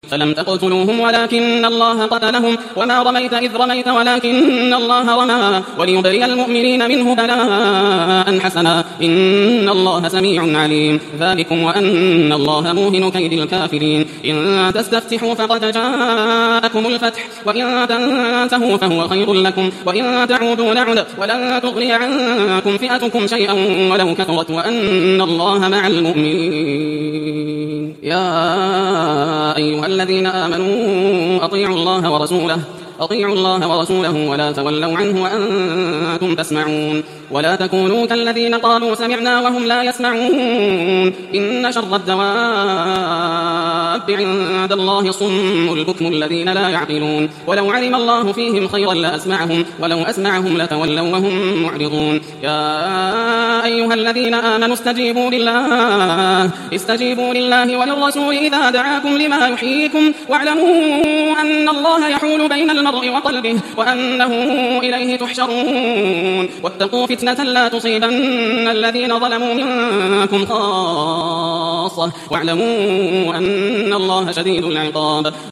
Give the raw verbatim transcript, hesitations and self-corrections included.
فلم تقتلوهم ولكن الله قتلهم وما رميت إذ رميت ولكن الله رمى وليبري المؤمنين منه بلاء حسنا إن الله سميع عليم. ذلكم وأن الله موهن كيد الكافرين. إن تستفتحوا فقد جاءكم الفتح وإن تنتهوا فهو خير لكم وإن تعودوا نعد ولن تغني عنكم فئتكم شيئا ولو كثرت وأن الله مع المؤمنين. يا أيها الذين آمنوا أطيعوا الله ورسوله أطيعوا الله ورسوله ولا تولوا عنه وأنتم تسمعون ولا تكونوا كالذين قالوا سمعنا وهم لا يسمعون. إن شر الدواب عند الله صم البكم الذين لا يعقلون. ولو علم الله فيهم خيرا لأسمعهم ولو أسمعهم لتولوا وهم معرضون. يا أيها الذين آمنوا استجيبوا لله استجيبوا لله وللرسول إذا دعاكم لما يحييكم واعلموا أن الله يحول بين المرء وقلبه وأنه إليه تحشرون. واتقوا فتنة لا تصيبن الذين ظلموا منكم خاصة واعلموا أن الله شديد العقاب.